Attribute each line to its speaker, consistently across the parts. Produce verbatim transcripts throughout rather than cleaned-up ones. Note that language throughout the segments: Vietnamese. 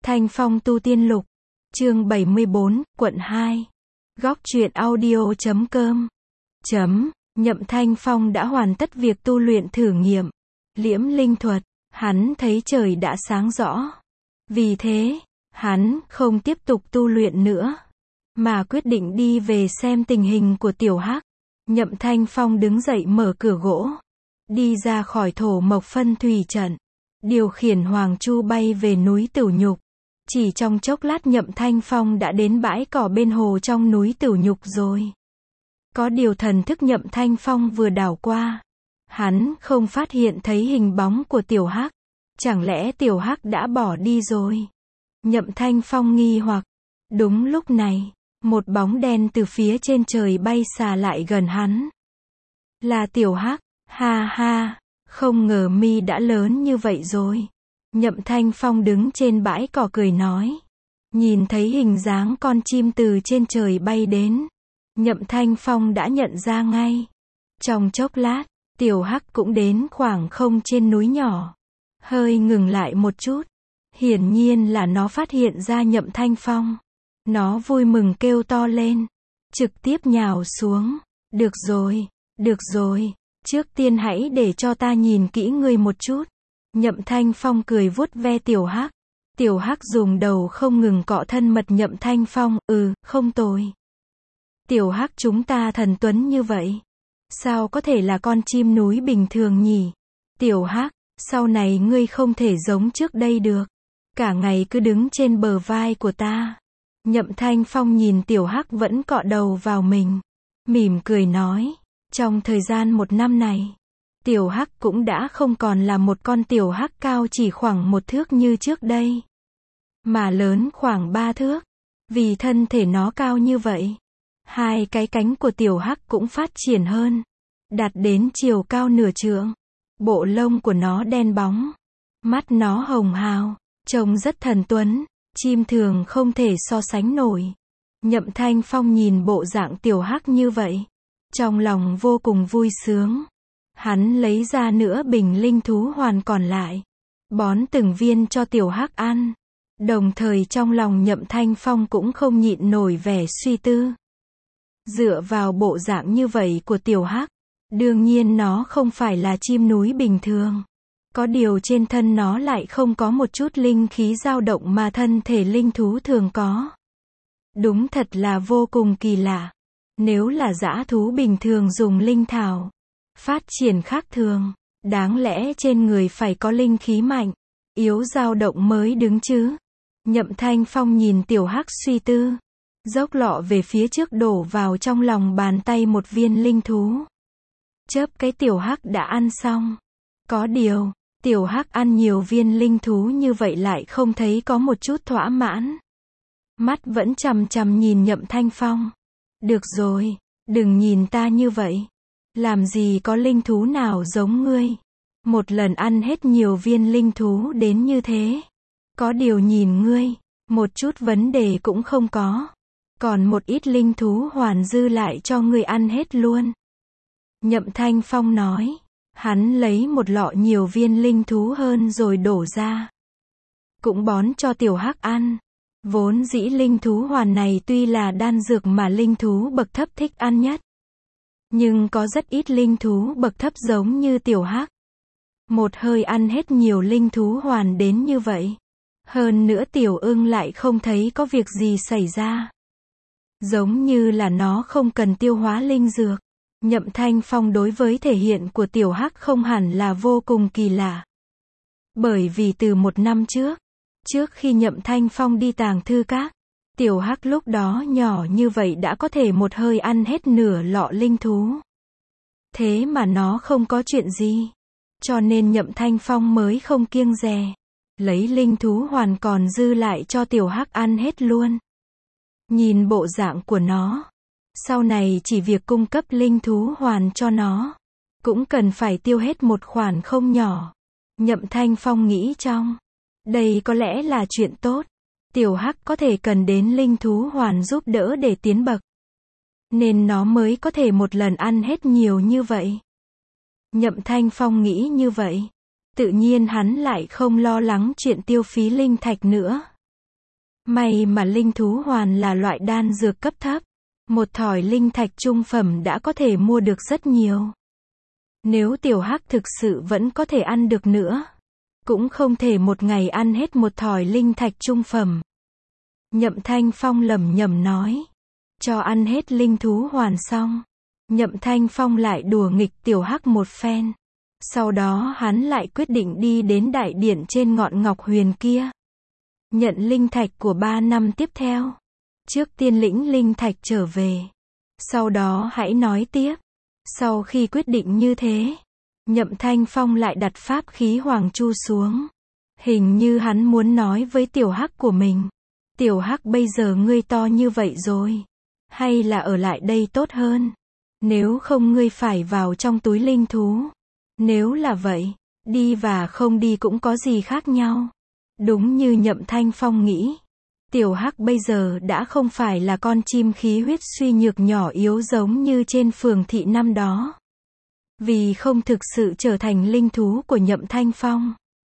Speaker 1: Thanh Phong tu tiên lục. Chương bảy mươi bốn, quận hai. Góc truyện audio chấm com. Chấm. Nhậm Thanh Phong đã hoàn tất việc tu luyện thử nghiệm liễm linh thuật. Hắn thấy trời đã sáng rõ. Vì thế, hắn không tiếp tục tu luyện nữa, mà quyết định đi về xem tình hình của Tiểu Hắc. Nhậm Thanh Phong đứng dậy mở cửa gỗ, đi ra khỏi thổ mộc phân thủy trận, điều khiển Hoàng Chu bay về núi Tửu Nhục. Chỉ trong chốc lát Nhậm Thanh Phong đã đến bãi cỏ bên hồ trong núi Tửu Nhục rồi. Có điều thần thức Nhậm Thanh Phong vừa đảo qua, hắn không phát hiện thấy hình bóng của Tiểu Hắc. Chẳng lẽ Tiểu Hắc đã bỏ đi rồi? Nhậm Thanh Phong nghi hoặc. Đúng lúc này, một bóng đen từ phía trên trời bay xà lại gần hắn. Là Tiểu Hắc. Ha ha, không ngờ mi đã lớn như vậy rồi. Nhậm Thanh Phong đứng trên bãi cỏ cười nói. Nhìn thấy hình dáng con chim từ trên trời bay đến, Nhậm Thanh Phong đã nhận ra ngay. Trong chốc lát, Tiểu Hắc cũng đến khoảng không trên núi nhỏ. Hơi ngừng lại một chút. Hiển nhiên là nó phát hiện ra Nhậm Thanh Phong. Nó vui mừng kêu to lên, trực tiếp nhào xuống. Được rồi, được rồi, trước tiên hãy để cho ta nhìn kỹ ngươi một chút. Nhậm Thanh Phong cười vuốt ve Tiểu Hắc. Tiểu Hắc dùng đầu không ngừng cọ thân mật Nhậm Thanh Phong. Ừ, không tồi. Tiểu Hắc chúng ta thần tuấn như vậy, sao có thể là con chim núi bình thường nhỉ? Tiểu Hắc, sau này ngươi không thể giống trước đây được, cả ngày cứ đứng trên bờ vai của ta. Nhậm Thanh Phong nhìn Tiểu Hắc vẫn cọ đầu vào mình, mỉm cười nói. Trong thời gian một năm này, Tiểu Hắc cũng đã không còn là một con Tiểu Hắc cao chỉ khoảng một thước như trước đây, mà lớn khoảng ba thước. Vì thân thể nó cao như vậy, hai cái cánh của Tiểu Hắc cũng phát triển hơn, đạt đến chiều cao nửa trượng. Bộ lông của nó đen bóng, mắt nó hồng hào, trông rất thần tuấn, chim thường không thể so sánh nổi. Nhậm Thanh Phong nhìn bộ dạng Tiểu Hắc như vậy, trong lòng vô cùng vui sướng. Hắn lấy ra nửa bình linh thú hoàn còn lại, bón từng viên cho Tiểu Hắc ăn. Đồng thời trong lòng Nhậm Thanh Phong cũng không nhịn nổi vẻ suy tư. Dựa vào bộ dạng như vậy của Tiểu Hắc, đương nhiên nó không phải là chim núi bình thường. Có điều trên thân nó lại không có một chút linh khí dao động mà thân thể linh thú thường có. Đúng thật là vô cùng kỳ lạ. Nếu là dã thú bình thường dùng linh thảo, phát triển khác thường, đáng lẽ trên người phải có linh khí mạnh, yếu dao động mới đứng chứ. Nhậm Thanh Phong nhìn Tiểu Hắc suy tư, dốc lọ về phía trước đổ vào trong lòng bàn tay một viên linh thú. Chớp cái Tiểu Hắc đã ăn xong. Có điều, Tiểu Hắc ăn nhiều viên linh thú như vậy lại không thấy có một chút thỏa mãn. Mắt vẫn chằm chằm nhìn Nhậm Thanh Phong. Được rồi, đừng nhìn ta như vậy. Làm gì có linh thú nào giống ngươi. Một lần ăn hết nhiều viên linh thú đến như thế. Có điều nhìn ngươi, một chút vấn đề cũng không có. Còn một ít linh thú hoàn dư lại cho ngươi ăn hết luôn. Nhậm Thanh Phong nói. Hắn lấy một lọ nhiều viên linh thú hơn rồi đổ ra, cũng bón cho Tiểu Hắc ăn. Vốn dĩ linh thú hoàn này tuy là đan dược mà linh thú bậc thấp thích ăn nhất, nhưng có rất ít linh thú bậc thấp giống như Tiểu Hắc. Một hơi ăn hết nhiều linh thú hoàn đến như vậy. Hơn nữa Tiểu Ưng lại không thấy có việc gì xảy ra. Giống như là nó không cần tiêu hóa linh dược. Nhậm Thanh Phong đối với thể hiện của Tiểu Hắc không hẳn là vô cùng kỳ lạ. Bởi vì từ một năm trước, trước khi Nhậm Thanh Phong đi Tàng Thư Các, Tiểu Hắc lúc đó nhỏ như vậy đã có thể một hơi ăn hết nửa lọ linh thú. Thế mà nó không có chuyện gì. Cho nên Nhậm Thanh Phong mới không kiêng dè, lấy linh thú hoàn còn dư lại cho Tiểu Hắc ăn hết luôn. Nhìn bộ dạng của nó, sau này chỉ việc cung cấp linh thú hoàn cho nó, cũng cần phải tiêu hết một khoản không nhỏ. Nhậm Thanh Phong nghĩ trong, đây có lẽ là chuyện tốt. Tiểu Hắc có thể cần đến linh thú hoàn giúp đỡ để tiến bậc, nên nó mới có thể một lần ăn hết nhiều như vậy. Nhậm Thanh Phong nghĩ như vậy, tự nhiên hắn lại không lo lắng chuyện tiêu phí linh thạch nữa. May mà linh thú hoàn là loại đan dược cấp thấp. Một thỏi linh thạch trung phẩm đã có thể mua được rất nhiều. Nếu tiểu hắc thực sự vẫn có thể ăn được nữa, cũng không thể một ngày ăn hết một thỏi linh thạch trung phẩm. Nhậm Thanh Phong lẩm nhẩm nói. Cho ăn hết linh thú hoàn xong, Nhậm Thanh Phong lại đùa nghịch tiểu hắc một phen. Sau đó hắn lại quyết định đi đến đại điện trên ngọn ngọc huyền kia. Nhận linh thạch của ba năm tiếp theo. Trước tiên lĩnh linh thạch trở về. Sau đó hãy nói tiếp. Sau khi quyết định như thế, Nhậm Thanh Phong lại đặt pháp khí Hoàng Chu xuống. Hình như hắn muốn nói với tiểu hắc của mình. Tiểu hắc, bây giờ ngươi to như vậy rồi. Hay là ở lại đây tốt hơn. Nếu không ngươi phải vào trong túi linh thú. Nếu là vậy, đi và không đi cũng có gì khác nhau. Đúng như Nhậm Thanh Phong nghĩ. Tiểu hắc bây giờ đã không phải là con chim khí huyết suy nhược nhỏ yếu giống như trên phường thị năm đó. Vì không thực sự trở thành linh thú của Nhậm Thanh Phong.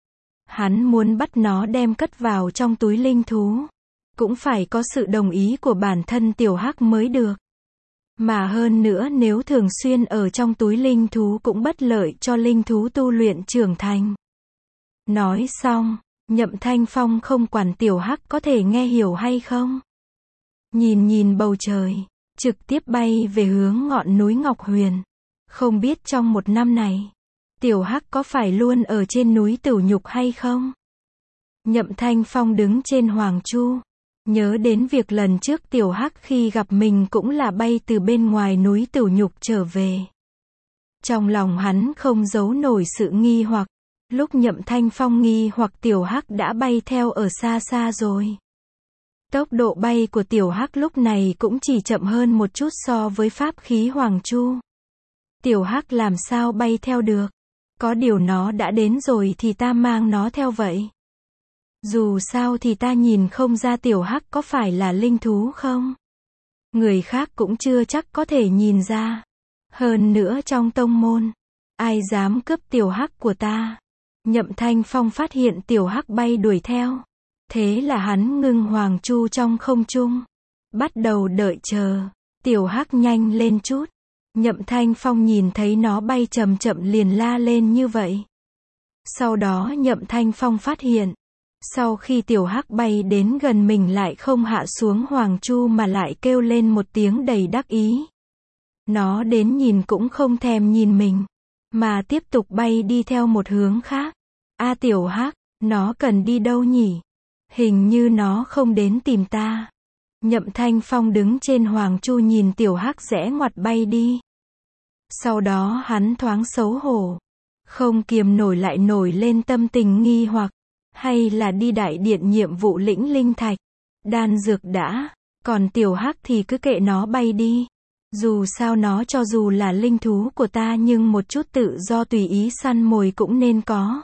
Speaker 1: Hắn muốn bắt nó đem cất vào trong túi linh thú. Cũng phải có sự đồng ý của bản thân tiểu hắc mới được. Mà hơn nữa nếu thường xuyên ở trong túi linh thú cũng bất lợi cho linh thú tu luyện trưởng thành. Nói xong, Nhậm Thanh Phong không quản tiểu hắc có thể nghe hiểu hay không. Nhìn nhìn bầu trời, trực tiếp bay về hướng ngọn núi Ngọc Huyền. Không biết trong một năm này, tiểu hắc có phải luôn ở trên núi Tửu Nhục hay không? Nhậm Thanh Phong đứng trên Hoàng Chu. Nhớ đến việc lần trước tiểu hắc khi gặp mình cũng là bay từ bên ngoài núi Tửu Nhục trở về. Trong lòng hắn không giấu nổi sự nghi hoặc. Lúc Nhậm Thanh Phong nghi hoặc tiểu hắc đã bay theo ở xa xa rồi. Tốc độ bay của tiểu hắc lúc này cũng chỉ chậm hơn một chút so với pháp khí Hoàng Chu. Tiểu hắc làm sao bay theo được? Có điều nó đã đến rồi thì ta mang nó theo vậy. Dù sao thì ta nhìn không ra tiểu hắc có phải là linh thú không? Người khác cũng chưa chắc có thể nhìn ra. Hơn nữa trong tông môn, ai dám cướp tiểu hắc của ta? Nhậm Thanh Phong phát hiện tiểu hắc bay đuổi theo. Thế là hắn ngưng Hoàng Chu trong không trung. Bắt đầu đợi chờ. Tiểu hắc nhanh lên chút. Nhậm Thanh Phong nhìn thấy nó bay chậm chậm liền la lên như vậy. Sau đó Nhậm Thanh Phong phát hiện. Sau khi tiểu hắc bay đến gần mình lại không hạ xuống Hoàng Chu mà lại kêu lên một tiếng đầy đắc ý. Nó đến nhìn cũng không thèm nhìn mình. Mà tiếp tục bay đi theo một hướng khác. A tiểu hắc, nó cần đi đâu nhỉ? Hình như nó không đến tìm ta. Nhậm Thanh Phong đứng trên Hoàng Chu nhìn tiểu hắc rẽ ngoặt bay đi. Sau đó hắn thoáng xấu hổ. Không kiềm nổi lại nổi lên tâm tình nghi hoặc. Hay là đi đại điện nhiệm vụ lĩnh linh thạch. Đan dược đã. Còn tiểu hắc thì cứ kệ nó bay đi. Dù sao nó cho dù là linh thú của ta nhưng một chút tự do tùy ý săn mồi cũng nên có.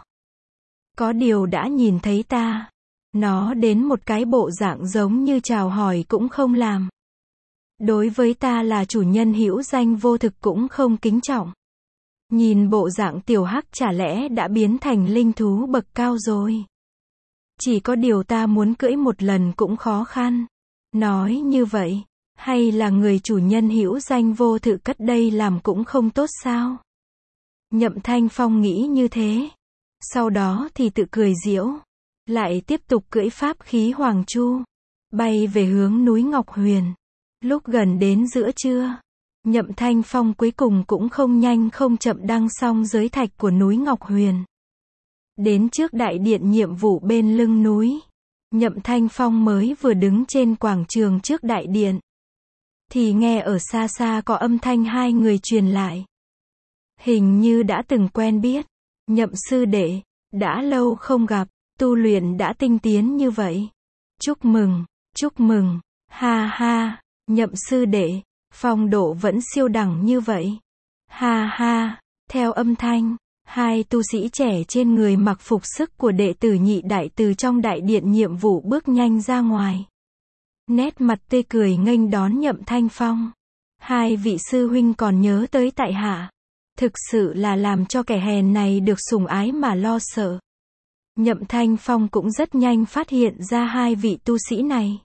Speaker 1: Có điều đã nhìn thấy ta. Nó đến một cái bộ dạng giống như chào hỏi cũng không làm. Đối với ta là chủ nhân hữu danh vô thực cũng không kính trọng. Nhìn bộ dạng tiểu hắc chả lẽ đã biến thành linh thú bậc cao rồi. Chỉ có điều ta muốn cưỡi một lần cũng khó khăn. Nói như vậy, hay là người chủ nhân hữu danh vô thực cất đây làm cũng không tốt sao? Nhậm Thanh Phong nghĩ như thế. Sau đó thì tự cười giễu. Lại tiếp tục cưỡi pháp khí Hoàng Chu. Bay về hướng núi Ngọc Huyền. Lúc gần đến giữa trưa. Nhậm Thanh Phong cuối cùng cũng không nhanh không chậm đăng xong giới thạch của núi Ngọc Huyền. Đến trước đại điện nhiệm vụ bên lưng núi. Nhậm Thanh Phong mới vừa đứng trên quảng trường trước đại điện. Thì nghe ở xa xa có âm thanh hai người truyền lại. Hình như đã từng quen biết. Nhậm sư đệ, đã lâu không gặp, tu luyện đã tinh tiến như vậy. Chúc mừng, chúc mừng, ha ha, Nhậm sư đệ, phong độ vẫn siêu đẳng như vậy. Ha ha, theo âm thanh, hai tu sĩ trẻ trên người mặc phục sức của đệ tử nhị đại từ trong đại điện nhiệm vụ bước nhanh ra ngoài. Nét mặt tươi cười nghênh đón Nhậm Thanh Phong. Hai vị sư huynh còn nhớ tới tại hạ. Thực sự là làm cho kẻ hèn này được sủng ái mà lo sợ. Nhậm Thanh Phong cũng rất nhanh phát hiện ra hai vị tu sĩ này.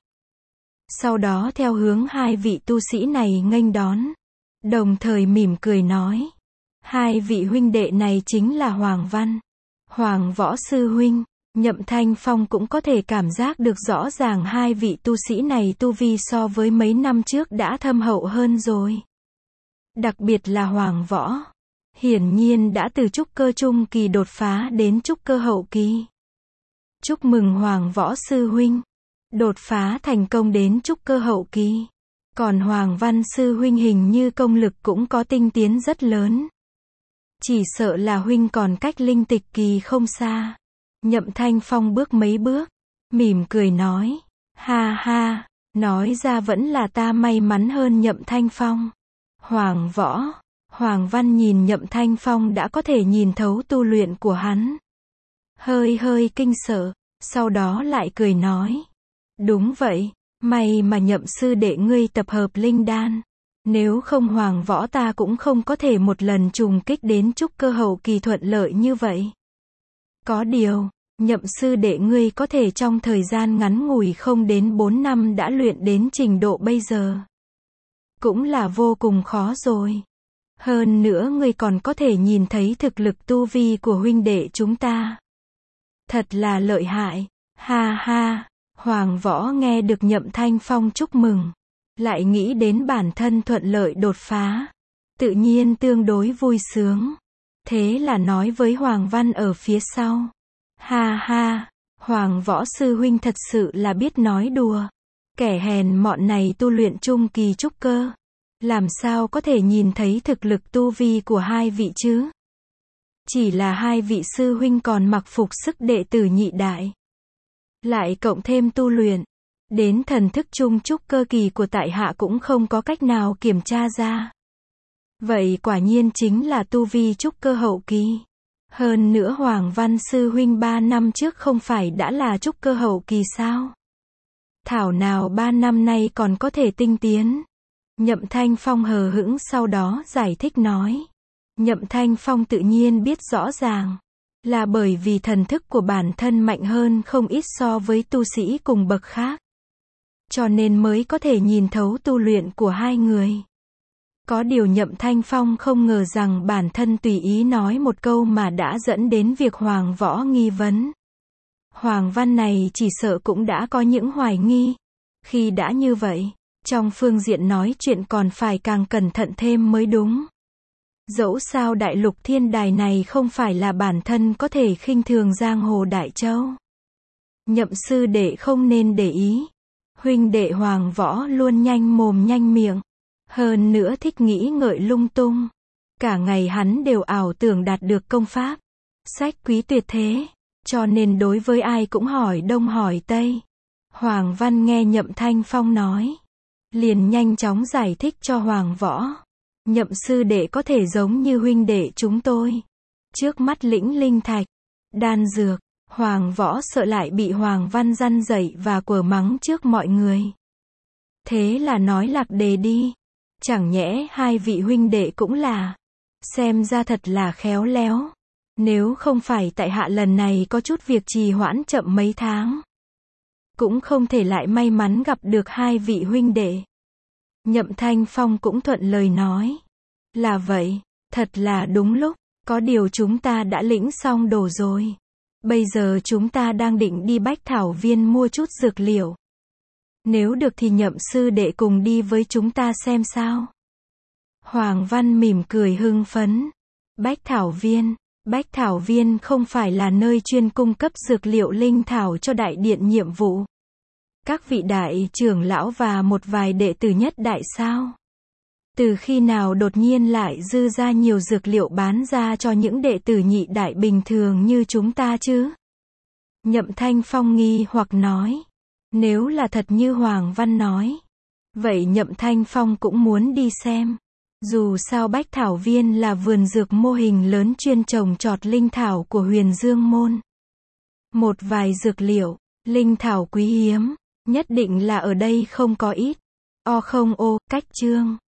Speaker 1: Sau đó theo hướng hai vị tu sĩ này nghênh đón, đồng thời mỉm cười nói. Hai vị huynh đệ này chính là Hoàng Văn, Hoàng Võ sư huynh. Nhậm Thanh Phong cũng có thể cảm giác được rõ ràng hai vị tu sĩ này tu vi so với mấy năm trước đã thâm hậu hơn rồi. Đặc biệt là Hoàng Võ, hiển nhiên đã từ trúc cơ trung kỳ đột phá đến trúc cơ hậu kỳ. Chúc mừng Hoàng Võ sư huynh, đột phá thành công đến trúc cơ hậu kỳ. Còn Hoàng Văn sư huynh hình như công lực cũng có tinh tiến rất lớn. Chỉ sợ là huynh còn cách linh tịch kỳ không xa. Nhậm Thanh Phong bước mấy bước, mỉm cười nói. Ha ha, nói ra vẫn là ta may mắn hơn Nhậm Thanh Phong. Hoàng Võ, Hoàng Văn nhìn Nhậm Thanh Phong đã có thể nhìn thấu tu luyện của hắn. Hơi hơi kinh sợ, sau đó lại cười nói. Đúng vậy, may mà Nhậm sư đệ ngươi tập hợp linh đan. Nếu không Hoàng Võ ta cũng không có thể một lần trùng kích đến trúc cơ hậu kỳ thuận lợi như vậy. Có điều, Nhậm sư đệ ngươi có thể trong thời gian ngắn ngủi không đến bốn năm đã luyện đến trình độ bây giờ. Cũng là vô cùng khó rồi. Hơn nữa ngươi còn có thể nhìn thấy thực lực tu vi của huynh đệ chúng ta. Thật là lợi hại. Ha ha, Hoàng Võ nghe được Nhậm Thanh Phong chúc mừng, lại nghĩ đến bản thân thuận lợi đột phá, tự nhiên tương đối vui sướng. Thế là nói với Hoàng Văn ở phía sau. Ha ha, Hoàng Võ sư huynh thật sự là biết nói đùa. Kẻ hèn mọn này tu luyện trung kỳ trúc cơ, làm sao có thể nhìn thấy thực lực tu vi của hai vị chứ? Chỉ là hai vị sư huynh còn mặc phục sức đệ tử nhị đại, lại cộng thêm tu luyện đến thần thức trung trúc cơ kỳ của tại hạ cũng không có cách nào kiểm tra ra. Vậy quả nhiên chính là tu vi trúc cơ hậu kỳ. Hơn nữa Hoàng Văn sư huynh ba năm trước không phải đã là trúc cơ hậu kỳ sao? Thảo nào ba năm nay còn có thể tinh tiến. Nhậm Thanh Phong hờ hững sau đó giải thích nói. Nhậm Thanh Phong tự nhiên biết rõ ràng, là bởi vì thần thức của bản thân mạnh hơn không ít so với tu sĩ cùng bậc khác. Cho nên mới có thể nhìn thấu tu luyện của hai người. Có điều Nhậm Thanh Phong không ngờ rằng bản thân tùy ý nói một câu mà đã dẫn đến việc Hoàng Võ nghi vấn. Hoàng Văn này chỉ sợ cũng đã có những hoài nghi. Khi đã như vậy, trong phương diện nói chuyện còn phải càng cẩn thận thêm mới đúng. Dẫu sao đại lục thiên đài này không phải là bản thân có thể khinh thường giang hồ Đại Châu. Nhậm sư đệ không nên để ý. Huynh đệ Hoàng Võ luôn nhanh mồm nhanh miệng. Hơn nữa thích nghĩ ngợi lung tung. Cả ngày hắn đều ảo tưởng đạt được công pháp, sách quý tuyệt thế, cho nên đối với ai cũng hỏi đông hỏi tây. Hoàng Văn nghe Nhậm Thanh Phong nói, liền nhanh chóng giải thích cho Hoàng Võ. Nhậm sư đệ có thể giống như huynh đệ chúng tôi. Trước mắt lĩnh linh thạch, đan dược, Hoàng Võ sợ lại bị Hoàng Văn răn dạy và quở mắng trước mọi người. Thế là nói lạc đề đi. Chẳng nhẽ hai vị huynh đệ cũng là. Xem ra thật là khéo léo. Nếu không phải tại hạ lần này có chút việc trì hoãn chậm mấy tháng, cũng không thể lại may mắn gặp được hai vị huynh đệ. Nhậm Thanh Phong cũng thuận lời nói. Là vậy, thật là đúng lúc. Có điều chúng ta đã lĩnh xong đồ rồi. Bây giờ chúng ta đang định đi Bách Thảo Viên mua chút dược liệu. Nếu được thì Nhậm sư đệ cùng đi với chúng ta xem sao. Hoàng Văn mỉm cười hưng phấn. Bách Thảo Viên. Bách Thảo Viên không phải là nơi chuyên cung cấp dược liệu linh thảo cho đại điện nhiệm vụ. Các vị đại trưởng lão và một vài đệ tử nhất đại sao? Từ khi nào đột nhiên lại dư ra nhiều dược liệu bán ra cho những đệ tử nhị đại bình thường như chúng ta chứ? Nhậm Thanh Phong nghi hoặc nói. Nếu là thật như Hoàng Văn nói, vậy Nhậm Thanh Phong cũng muốn đi xem. Dù sao Bách Thảo Viên là vườn dược mô hình lớn chuyên trồng trọt linh thảo của Huyền Dương Môn. Một vài dược liệu, linh thảo quý hiếm, nhất định là ở đây không có ít. O không ô, cách chương.